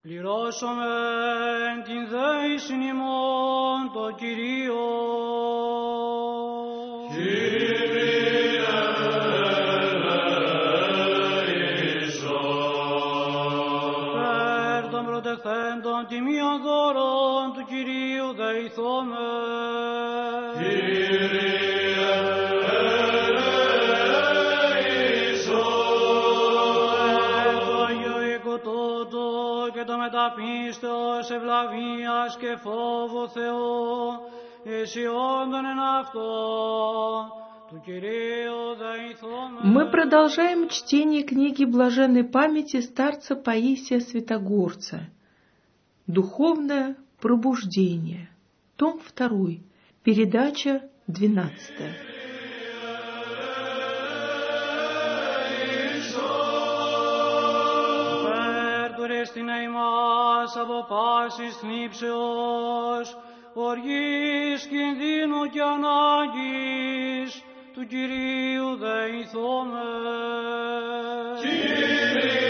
Πληρώσομεν την δέησιν ημών το Κυρίο. Κύριε ελέησον. Περ των προτεχθέντων τιμίων δώρων του Κυρίου δεηθόμεν. Κύριε το μεταπίστεως ευλαβίας και φόβου Θεού, εσιόντων εν αυτό, του Κυρίου δεηθόμεν. Мы продолжаем чтение книги блаженной памяти старца Паисия Святогорца. Духовное пробуждение. Том 2. Передача 12. Στην ημάς από πάσης θλίψεως, οργής, κινδύνου και ανάγκης, του Κυρίου δεηθόμεν. Κύριε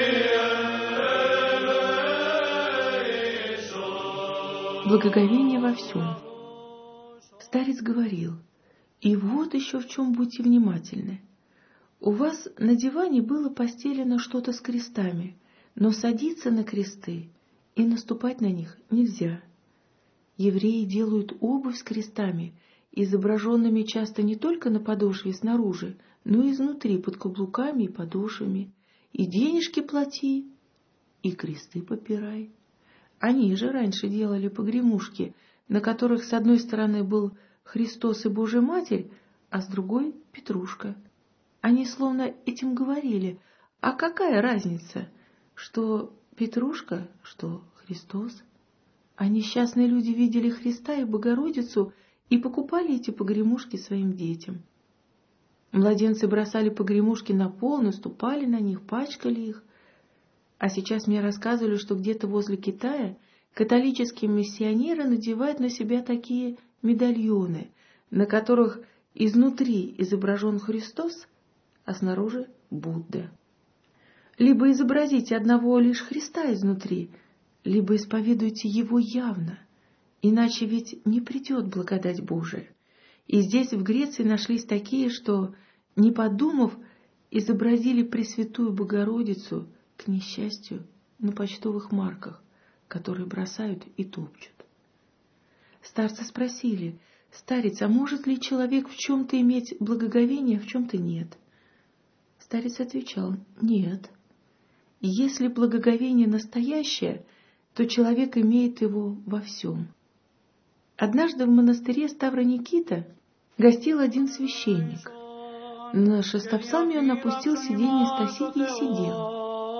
ελέησον. Благоговение во всем. Старец говорил: и вот еще в чем будьте внимательны. У вас на диване было постелено что-то с крестами, но садиться на кресты и наступать на них нельзя. Евреи делают обувь с крестами, изображенными часто не только на подошве снаружи, но и изнутри, под каблуками и подошвами. И денежки плати, и кресты попирай. Они же раньше делали погремушки, на которых с одной стороны был Христос и Божья Матерь, а с другой — Петрушка. Они словно этим говорили: а какая разница, что Петрушка, что Христос? А несчастные люди видели Христа и Богородицу и покупали эти погремушки своим детям. Младенцы бросали погремушки на пол, наступали на них, пачкали их. А сейчас мне рассказывали, что где-то возле Китая католические миссионеры надевают на себя такие медальоны, на которых изнутри изображен Христос, а снаружи Будда. Либо изобразите одного лишь Христа изнутри, либо исповедуйте Его явно, иначе ведь не придет благодать Божия. И здесь, в Греции, нашлись такие, что, не подумав, изобразили Пресвятую Богородицу, к несчастью, на почтовых марках, которые бросают и топчут. Старцы спросили: «Старец, а может ли человек в чем-то иметь благоговение, а в чем-то нет?» Старец отвечал: «Нет. Если благоговение настоящее, то человек имеет его во всем». Однажды в монастыре Ставроникита гостил один священник. На шестопсалме он опустил сиденье Стасики и сидел.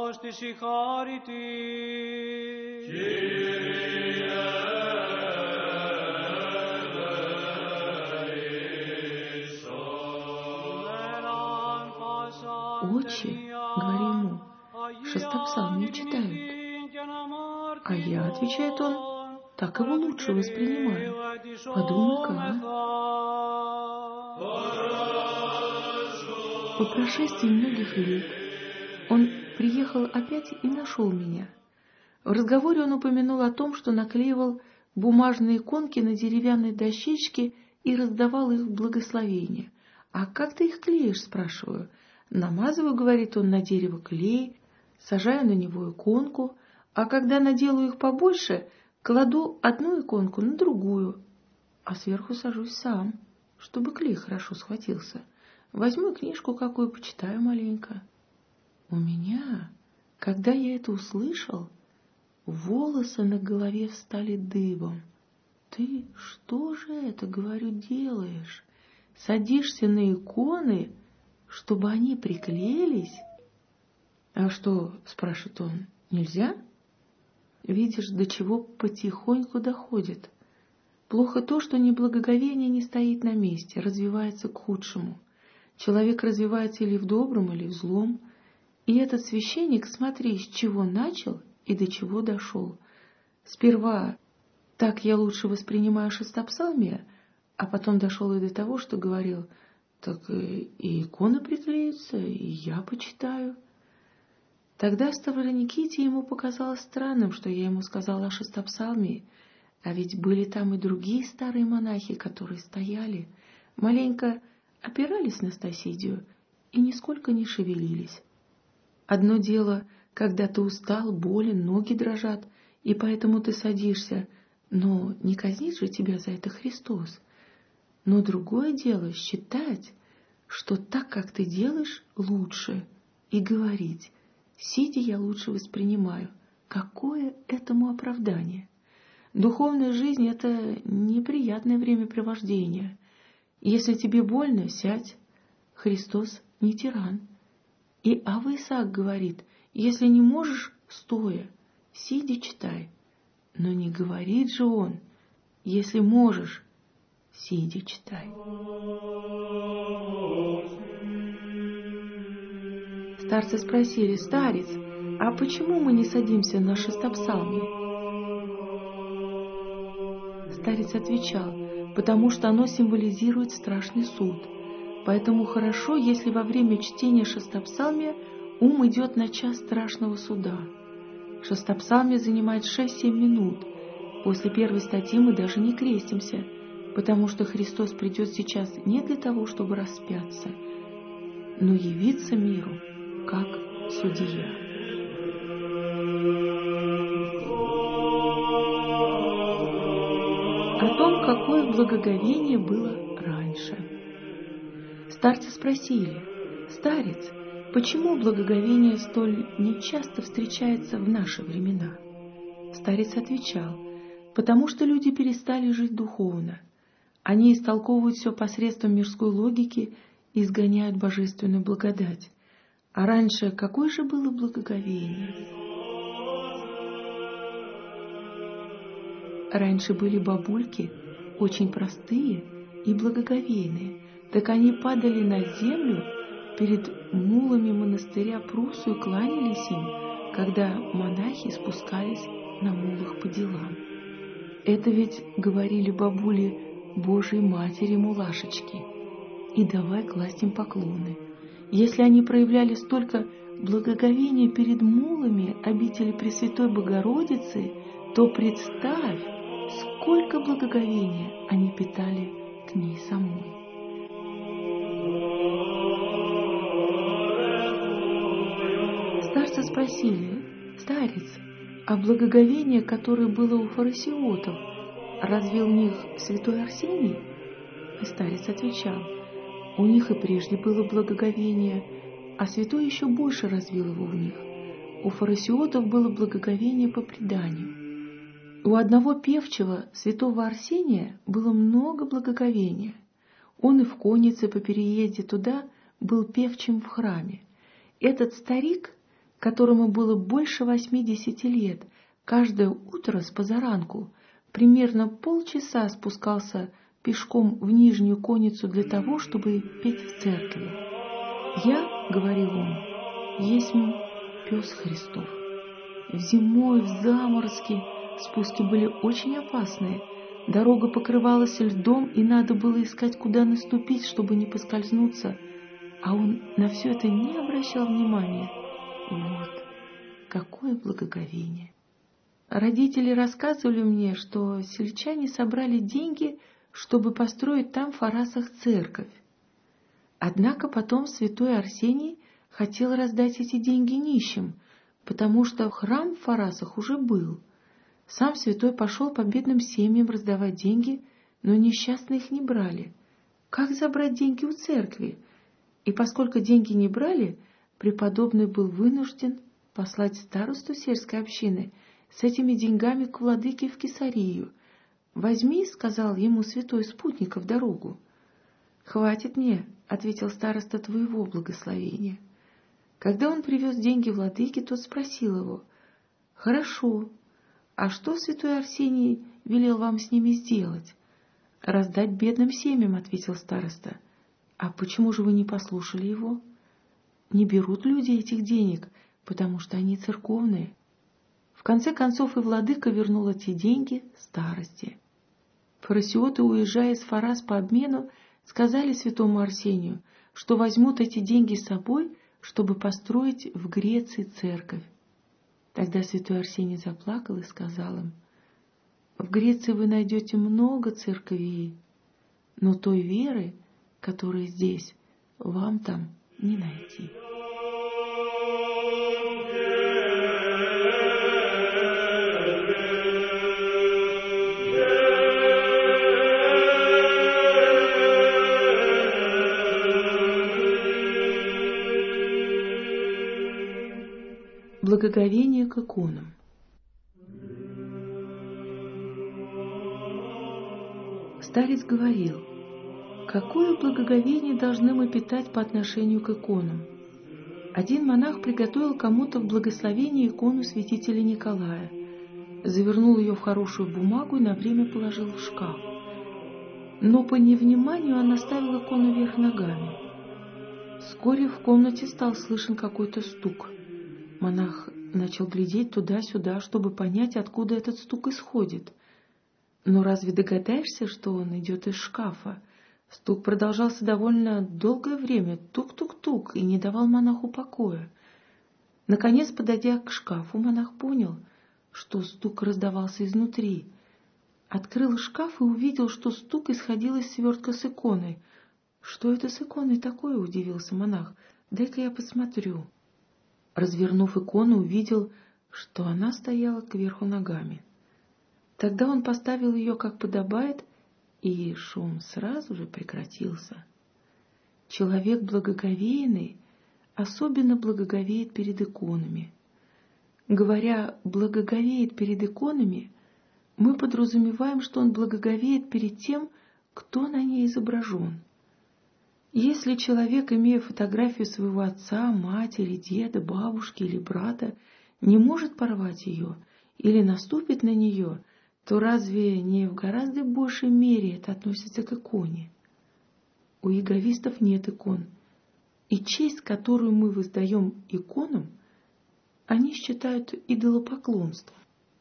«Отче, — говорю ему, — шестопсалм не читают». «А я, — отвечает он, — так его лучше воспринимаю. Подумай-ка, По прошествии многих лет он приехал опять и нашел меня. В разговоре он упомянул о том, что наклеивал бумажные иконки на деревянной дощечке и раздавал их в благословение. «А как ты их клеишь?» — спрашиваю. «Намазываю, — говорит он, — на дерево клей, сажаю на него иконку, а когда наделаю их побольше, кладу одну иконку на другую, а сверху сажусь сам, чтобы клей хорошо схватился. Возьму книжку какую, почитаю маленько». У меня, когда я это услышал, волосы на голове встали дыбом. «Ты что же это, — говорю, — делаешь? Садишься на иконы, чтобы они приклеились?» «А что, — спрашивает он, — нельзя?» Видишь, до чего потихоньку доходит. Плохо то, что неблагоговение не стоит на месте, развивается к худшему. Человек развивается или в добром, или в злом. И этот священник, смотри, с чего начал и до чего дошел. Сперва так я лучше воспринимаю шестопсалмие, а потом дошел и до того, что говорил: так и иконы приклеятся, и я почитаю. Тогда Ставрониките ему показалось странным, что я ему сказала о шестопсалмии, а ведь были там и другие старые монахи, которые стояли, маленько опирались на Стасидию и нисколько не шевелились. Одно дело, когда ты устал, болен, ноги дрожат, и поэтому ты садишься, но не казнит же тебя за это Христос. Но другое дело считать, что так, как ты делаешь, лучше, и говорить: сидя я лучше воспринимаю. Какое этому оправдание? Духовная жизнь — это неприятное времяпрепровождение. Если тебе больно, сядь. Христос не тиран. И Авва Исаак говорит: если не можешь, стоя, сидя читай. Но не говорит же он: если можешь, сидя читай. Старцы спросили: старец, а почему мы не садимся на шестопсалмие? Старец отвечал: потому что оно символизирует страшный суд. Поэтому хорошо, если во время чтения шестопсалмия ум идет на час страшного суда. Шестопсалмие занимает 6-7 минут. После первой статьи мы даже не крестимся, потому что Христос придет сейчас не для того, чтобы распяться, но явиться миру как судья. О том, какое благоговение было раньше. Старцы спросили: старец, почему благоговение столь нечасто встречается в наши времена? Старец отвечал: потому что люди перестали жить духовно. Они истолковывают все посредством мирской логики и изгоняют божественную благодать. А раньше какое же было благоговение? Раньше были бабульки, очень простые и благоговейные, так они падали на землю перед мулами монастыря Прусу и кланялись им, когда монахи спускались на мулах по делам. Это ведь, говорили бабули, Божьей Матери мулашечки, и давай класть им поклоны. Если они проявляли столько благоговения перед мулами обители Пресвятой Богородицы, то представь, сколько благоговения они питали к ней самой. Старцы спросили: старец, а благоговение, которое было у фарисеотов, разве у них святой Арсений? И старец отвечал: у них и прежде было благоговение, а святой еще больше развил его в них. У фарисеотов было благоговение по преданию. У одного певчего, святого Арсения, было много благоговения. Он и в коннице по переезде туда был певчим в храме. Этот старик, которому было больше 80 лет, каждое утро с позаранку примерно полчаса спускался пешком в нижнюю конницу для того, чтобы петь в церкви. «Я, — говорил он, — есмь пес Христов. В зимой, в заморозке спуски были очень опасные. Дорога покрывалась льдом, и надо было искать, куда наступить, чтобы не поскользнуться. А он на все это не обращал внимания. Вот какое благоговение!» Родители рассказывали мне, что сельчане собрали деньги, чтобы построить там в Фарасах церковь. Однако потом святой Арсений хотел раздать эти деньги нищим, потому что храм в Фарасах уже был. Сам святой пошел по бедным семьям раздавать деньги, но несчастные их не брали. Как забрать деньги у церкви? И поскольку деньги не брали, преподобный был вынужден послать старосту сельской общины с этими деньгами к владыке в Кесарию. «Возьми, — сказал ему святой, — спутника в дорогу». «Хватит мне, — ответил староста, — твоего благословения». Когда он привез деньги владыке, тот спросил его: «Хорошо, а что святой Арсений велел вам с ними сделать?» «Раздать бедным семьям, — ответил староста». «А почему же вы не послушали его?» «Не берут люди этих денег, потому что они церковные». В конце концов и владыка вернул эти деньги старости. Фарисеоты, уезжая из Фарас по обмену, сказали святому Арсению, что возьмут эти деньги с собой, чтобы построить в Греции церковь. Тогда святой Арсений заплакал и сказал им: «В Греции вы найдете много церквей, но той веры, которая здесь, вам там не найти». Благоговение к иконам. Старец говорил: какое благоговение должны мы питать по отношению к иконам? Один монах приготовил кому-то в благословение икону святителя Николая, завернул ее в хорошую бумагу и на время положил в шкаф. Но по невниманию он оставил икону вверх ногами. Вскоре в комнате стал слышен какой-то стук. Монах начал глядеть туда-сюда, чтобы понять, откуда этот стук исходит. Но разве догадаешься, что он идет из шкафа? Стук продолжался довольно долгое время, тук-тук-тук, и не давал монаху покоя. Наконец, подойдя к шкафу, монах понял, что стук раздавался изнутри. Открыл шкаф и увидел, что стук исходил из свертка с иконой. «Что это с иконой такое?» — удивился монах. «Дай-ка я посмотрю». Развернув икону, увидел, что она стояла кверху ногами. Тогда он поставил ее, как подобает, и шум сразу же прекратился. Человек благоговейный особенно благоговеет перед иконами. Говоря «благоговеет перед иконами», мы подразумеваем, что он благоговеет перед тем, кто на ней изображен. Если человек, имея фотографию своего отца, матери, деда, бабушки или брата, не может порвать ее или наступит на нее, то разве не в гораздо большей мере это относится к иконе? У иеговистов нет икон, и честь, которую мы воздаем иконам, они считают идолопоклонством.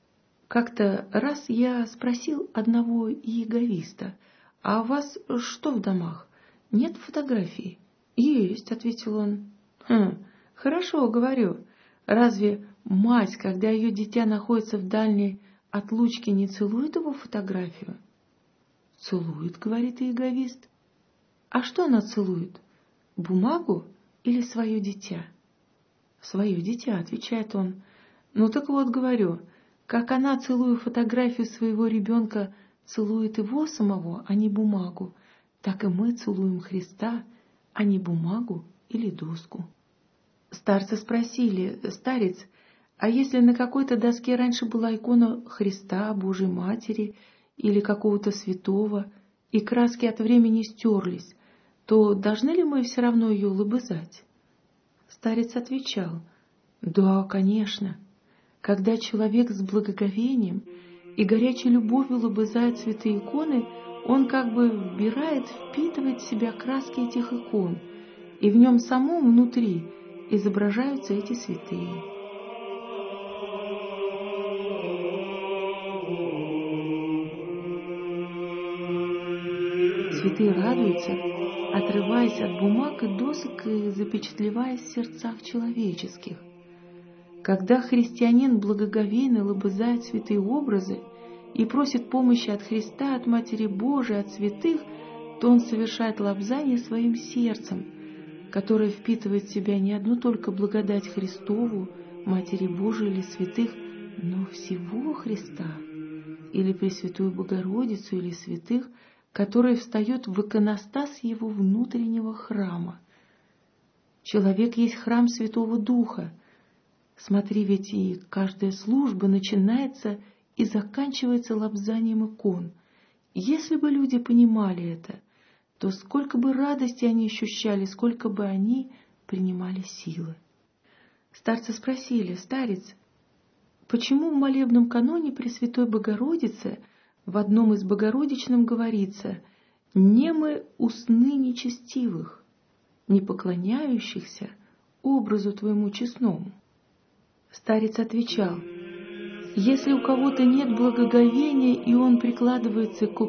Как-то раз я спросил одного иеговиста: «А у вас что в домах? Нет фотографий?» «Есть», — ответил он. Хорошо, — говорю. Разве мать, когда ее дитя находится в дальней отлучке, не целует его фотографию?» «Целует», — говорит иеговист. «А что она целует? Бумагу или свое дитя?» «Свое дитя», — отвечает он. «Ну так вот, — говорю, — как она, целуя фотографию своего ребенка, целует его самого, а не бумагу, так и мы целуем Христа, а не бумагу или доску». Старцы спросили: «Старец, а если на какой-то доске раньше была икона Христа, Божьей Матери или какого-то святого, и краски от времени стерлись, то должны ли мы все равно ее лобызать?» Старец отвечал: «Да, конечно. Когда человек с благоговением и горячей любовью лобызает святые иконы, он как бы вбирает, впитывает в себя краски этих икон, и в нем самом внутри изображаются эти святые». Святые радуются, отрываясь от бумаг и досок и запечатлеваясь в сердцах человеческих. Когда христианин благоговейно лобызает святые образы и просит помощи от Христа, от Матери Божией, от святых, то он совершает лобзание своим сердцем, которое впитывает в себя не одну только благодать Христову, Матери Божией или святых, но всего Христа, или Пресвятую Богородицу, или святых, который встает в иконостас его внутреннего храма. Человек есть храм Святого Духа. Смотри, ведь и каждая служба начинается и заканчивается лобзанием икон. Если бы люди понимали это, то сколько бы радости они ощущали, сколько бы они принимали силы. Старцы спросили: «Старец, почему в молебном каноне Пресвятой Богородицы в одном из Богородичном говорится: «Немы усны нечестивых, не поклоняющихся образу Твоему честному»?» Старец отвечал: «Если у кого-то нет благоговения, и он прикладывается к иконам, то разве его уста не немы, не беззвучны?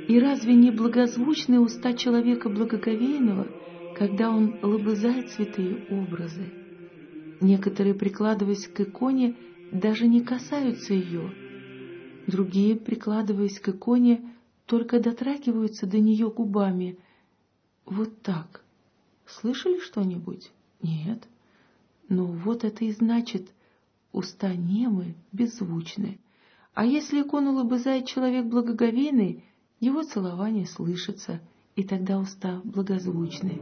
И разве не благозвучны уста человека благоговейного, когда он лобызает святые образы? Некоторые, прикладываясь к иконе, даже не касаются ее. Другие, прикладываясь к иконе, только дотрагиваются до нее губами. Вот так. Слышали что-нибудь? Нет. Но вот это и значит, уста немы, беззвучны. А если икону лобызает человек благоговейный, его целование слышится, и тогда уста благозвучны.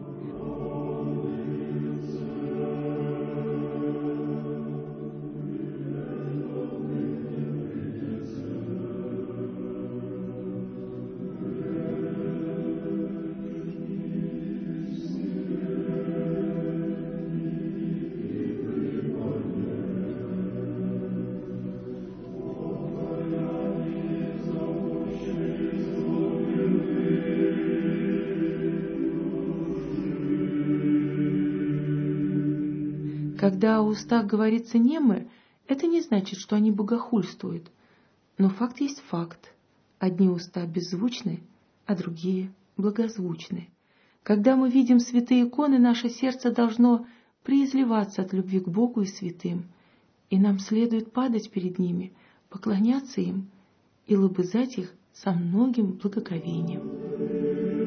Когда о устах говорится немы, это не значит, что они богохульствуют. Но факт есть факт. Одни уста беззвучны, а другие благозвучны. Когда мы видим святые иконы, наше сердце должно преизливаться от любви к Богу и святым, и нам следует падать перед ними, поклоняться им и лобызать их со многим благоговением.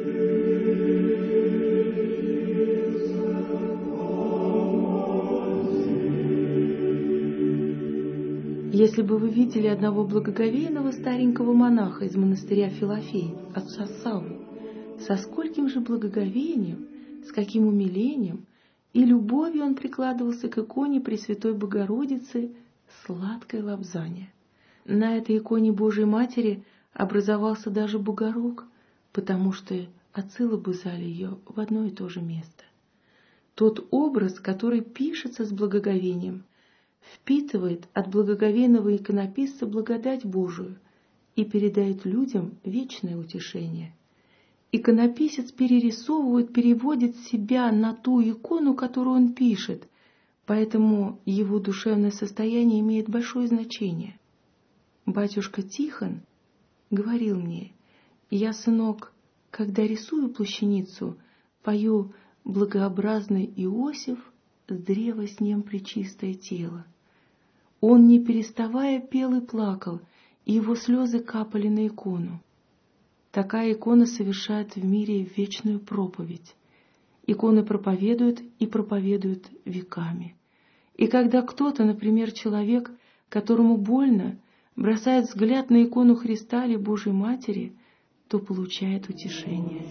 Если бы вы видели одного благоговейного старенького монаха из монастыря Филофей, отца Савву, со скольким же благоговением, с каким умилением и любовью он прикладывался к иконе Пресвятой Богородицы, сладкое лобзание. На этой иконе Божией Матери образовался даже бугорок, потому что отцы лобызали ее в одно и то же место. Тот образ, который пишется с благоговением, впитывает от благоговейного иконописца благодать Божию и передает людям вечное утешение. Иконописец перерисовывает, переводит себя на ту икону, которую он пишет, поэтому его душевное состояние имеет большое значение. Батюшка Тихон говорил мне: «Я, сынок, когда рисую плащаницу, пою благообразный Иосиф с древа с ним пречистое тело». Он, не переставая, пел и плакал, и его слезы капали на икону. Такая икона совершает в мире вечную проповедь. Иконы проповедуют и проповедуют веками. И когда кто-то, например, человек, которому больно, бросает взгляд на икону Христа или Божьей Матери, то получает утешение.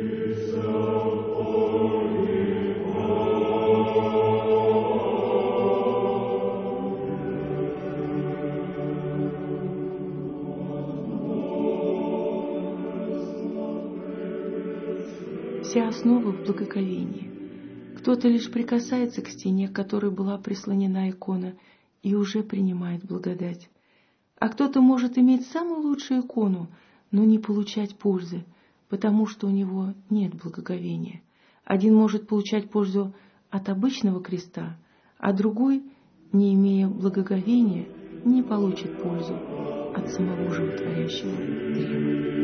Вся основа в благоговении. Кто-то лишь прикасается к стене, к которой была прислонена икона, и уже принимает благодать. А кто-то может иметь самую лучшую икону, но не получать пользы, потому что у него нет благоговения. Один может получать пользу от обычного креста, а другой, не имея благоговения, не получит пользу от самого животворящего древа.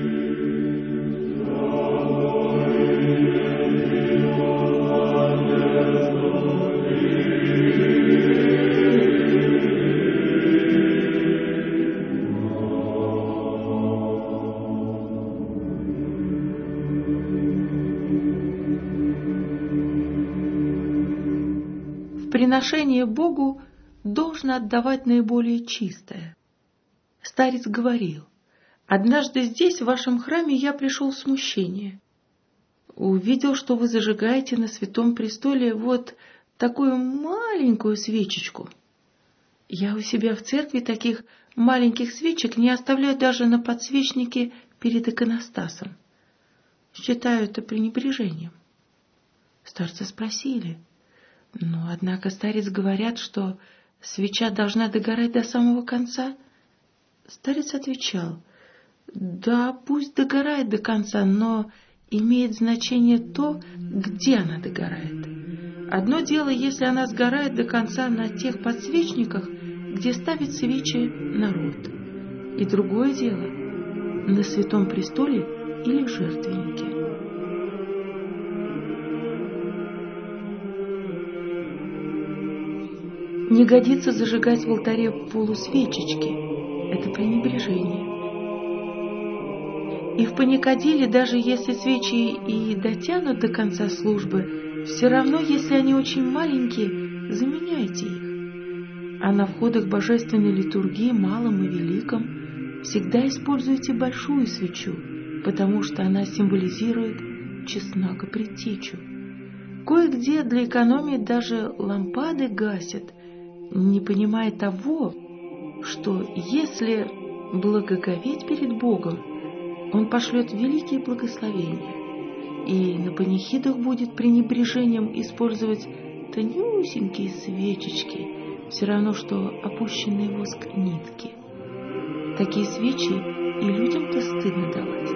Приношение Богу должно отдавать наиболее чистое. Старец говорил: «Однажды здесь, в вашем храме, я пришел в смущение. Увидел, что вы зажигаете на святом престоле вот такую маленькую свечечку. Я у себя в церкви таких маленьких свечек не оставляю даже на подсвечнике перед иконостасом. Считаю это пренебрежением». Старца спросили: «Но, однако, старец, говорят, что свеча должна догорать до самого конца». Старец отвечал: «Да, пусть догорает до конца, но имеет значение то, где она догорает. Одно дело, если она сгорает до конца на тех подсвечниках, где ставит свечи народ. И другое дело, на Святом Престоле или жертвеннике. Не годится зажигать в алтаре полусвечечки. Это пренебрежение. И в паникадиле, даже если свечи и дотянут до конца службы, все равно, если они очень маленькие, заменяйте их. А на входах божественной литургии, малом и великом, всегда используйте большую свечу, потому что она символизирует чеснок и предтечу. Кое-где для экономии даже лампады гасят, не понимая того, что если благоговеть перед Богом, Он пошлет великие благословения, и на панихидах будет пренебрежением использовать тонюсенькие свечечки, все равно, что опущенные воск нитки. Такие свечи и людям-то стыдно давать.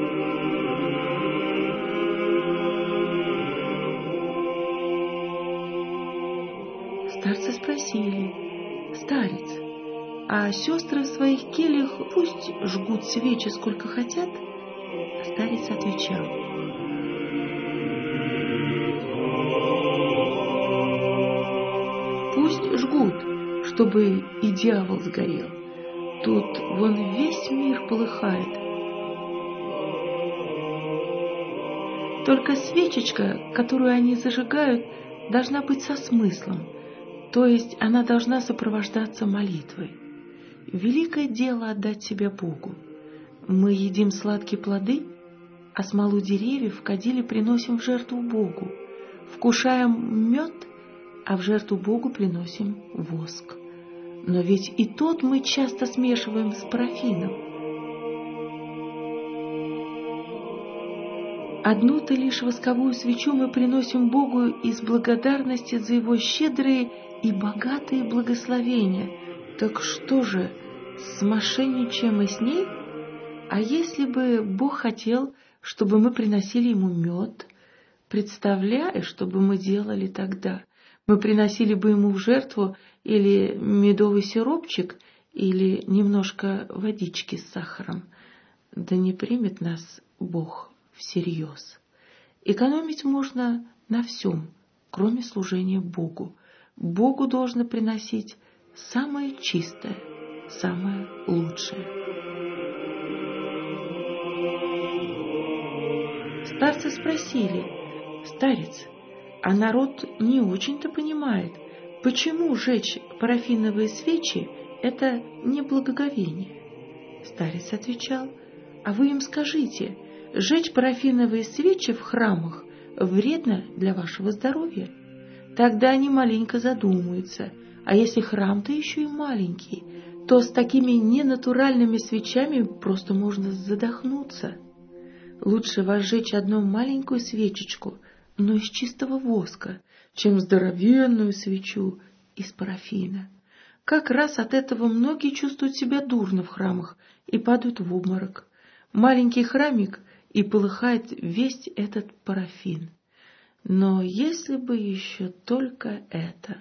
Старцы спросили: «Старец, а сестры в своих кельях пусть жгут свечи сколько хотят?» Старец отвечал: «Пусть жгут, чтобы и дьявол сгорел. Тут вон весь мир полыхает. Только свечечка, которую они зажигают, должна быть со смыслом, то есть она должна сопровождаться молитвой. Великое дело отдать себя Богу. Мы едим сладкие плоды, а смолу деревьев в кадиле приносим в жертву Богу. Вкушаем мед, а в жертву Богу приносим воск. Но ведь и тот мы часто смешиваем с парафином. Одну-то лишь восковую свечу мы приносим Богу из благодарности за Его щедрые и богатые благословения. Так что же, смошенничаем мы с ней? А если бы Бог хотел, чтобы мы приносили Ему мед, представляешь, что бы мы делали тогда? Мы приносили бы Ему в жертву или медовый сиропчик, или немножко водички с сахаром. Да не примет нас Бог всерьез. Экономить можно на всем, кроме служения Богу. Богу должно приносить самое чистое, самое лучшее. Старцы спросили: «Старец, а народ не очень-то понимает, почему жечь парафиновые свечи – это не благоговение?» Старец отвечал: «А вы им скажите, жечь парафиновые свечи в храмах вредно для вашего здоровья. Тогда они маленько задумаются, а если храм-то еще и маленький, то с такими ненатуральными свечами просто можно задохнуться. Лучше возжечь одну маленькую свечечку, но из чистого воска, чем здоровенную свечу из парафина. Как раз от этого многие чувствуют себя дурно в храмах и падают в обморок. Маленький храмик, и полыхает весь этот парафин. Но если бы еще только это.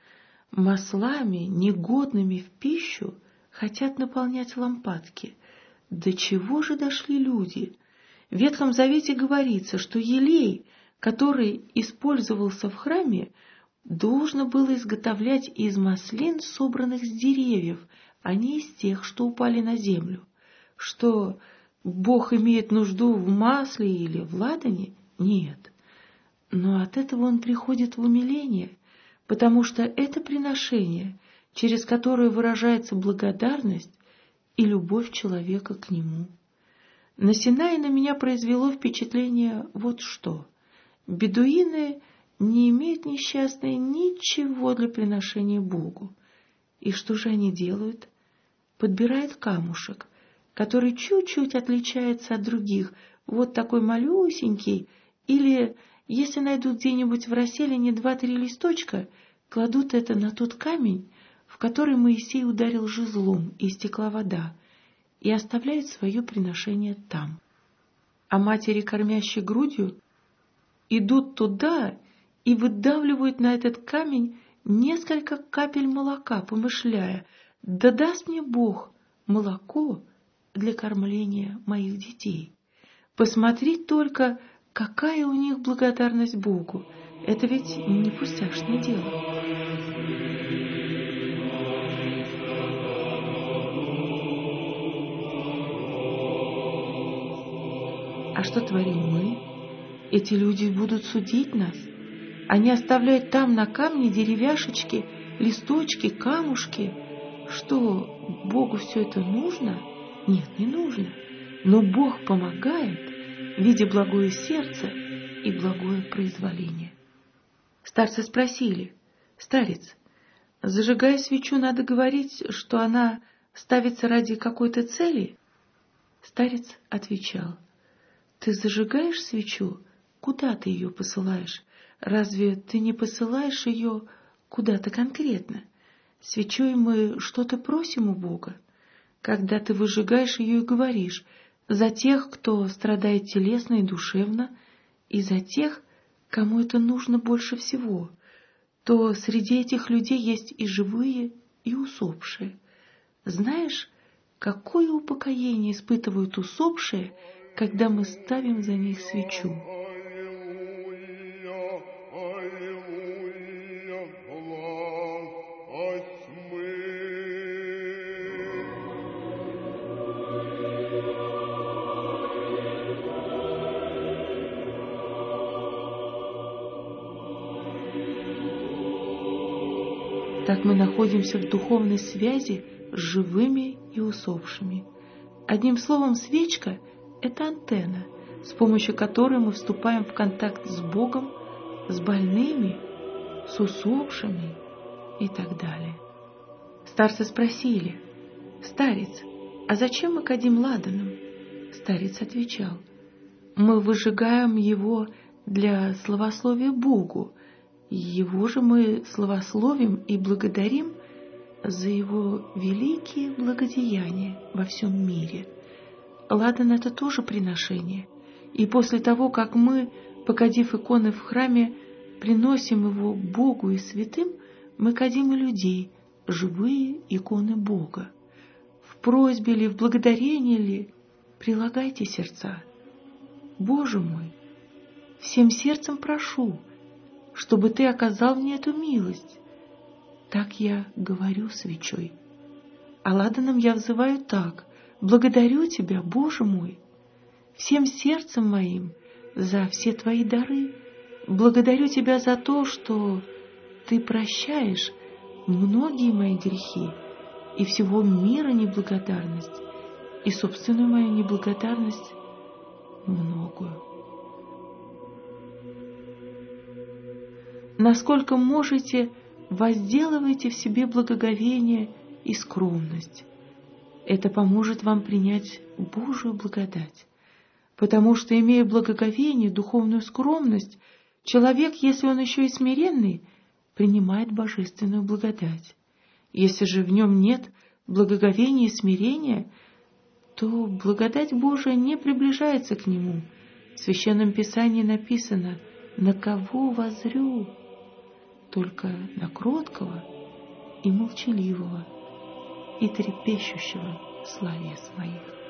Маслами, негодными в пищу, хотят наполнять лампадки. До чего же дошли люди? В Ветхом Завете говорится, что елей, который использовался в храме, должно было изготовлять из маслин, собранных с деревьев, а не из тех, что упали на землю. Что Бог имеет нужду в масле или в ладане? Нет. Но от этого Он приходит в умиление, потому что это приношение, через которое выражается благодарность и любовь человека к Нему. На Синае на меня произвело впечатление вот что. Бедуины не имеют несчастные ничего для приношения Богу. И что же они делают? Подбирают камушек, который чуть-чуть отличается от других, вот такой малюсенький, или, если найдут где-нибудь в расселине 2-3 листочка, кладут это на тот камень, в который Моисей ударил жезлом, и стекла вода, и оставляют свое приношение там. А матери, кормящие грудью, идут туда и выдавливают на этот камень несколько капель молока, помышляя: да даст мне Бог молоко для кормления моих детей. Посмотри только, какая у них благодарность Богу. Это ведь не пустяшное дело. А что творим мы? Эти люди будут судить нас. Они оставляют там на камне деревяшечки, листочки, камушки. Что, Богу все это нужно? Нет, не нужно. Но Бог помогает, видя благое сердце и благое произволение. Старцы спросили: «Старец, зажигая свечу, надо говорить, что она ставится ради какой-то цели?» Старец отвечал: «Ты зажигаешь свечу? Куда ты ее посылаешь? Разве ты не посылаешь ее куда-то конкретно? Свечой мы что-то просим у Бога. Когда ты выжигаешь ее и говоришь: за тех, кто страдает телесно и душевно, и за тех, кому это нужно больше всего, то среди этих людей есть и живые, и усопшие. Знаешь, какое упокоение испытывают усопшие, когда мы ставим за них свечу?» Так мы находимся в духовной связи с живыми и усопшими. Одним словом, свечка — это антенна, с помощью которой мы вступаем в контакт с Богом, с больными, с усопшими и так далее. Старцы спросили: «Старец, а зачем мы кадим ладаном?» Старец отвечал: «Мы выжигаем его для славословия Богу, его же мы славословим и благодарим за его великие благодеяния во всем мире». Ладан — это тоже приношение. И после того, как мы, покадив иконы в храме, приносим его Богу и святым, мы кадим и людей, живые иконы Бога. В просьбе ли, в благодарении ли прилагайте сердца. Боже мой, всем сердцем прошу, чтобы ты оказал мне эту милость. Так я говорю свечой. А ладаном я взываю так: благодарю тебя, Боже мой, всем сердцем моим за все твои дары. Благодарю тебя за то, что ты прощаешь многие мои грехи и всего мира неблагодарность, и собственную мою неблагодарность многую. Насколько можете, возделывайте в себе благоговение и скромность. Это поможет вам принять Божию благодать. Потому что, имея благоговение, духовную скромность, человек, если он еще и смиренный, принимает божественную благодать. Если же в нем нет благоговения и смирения, то благодать Божия не приближается к нему. В Священном Писании написано: «На кого воззрю? Только на кроткого и молчаливого и трепещущего словес моих».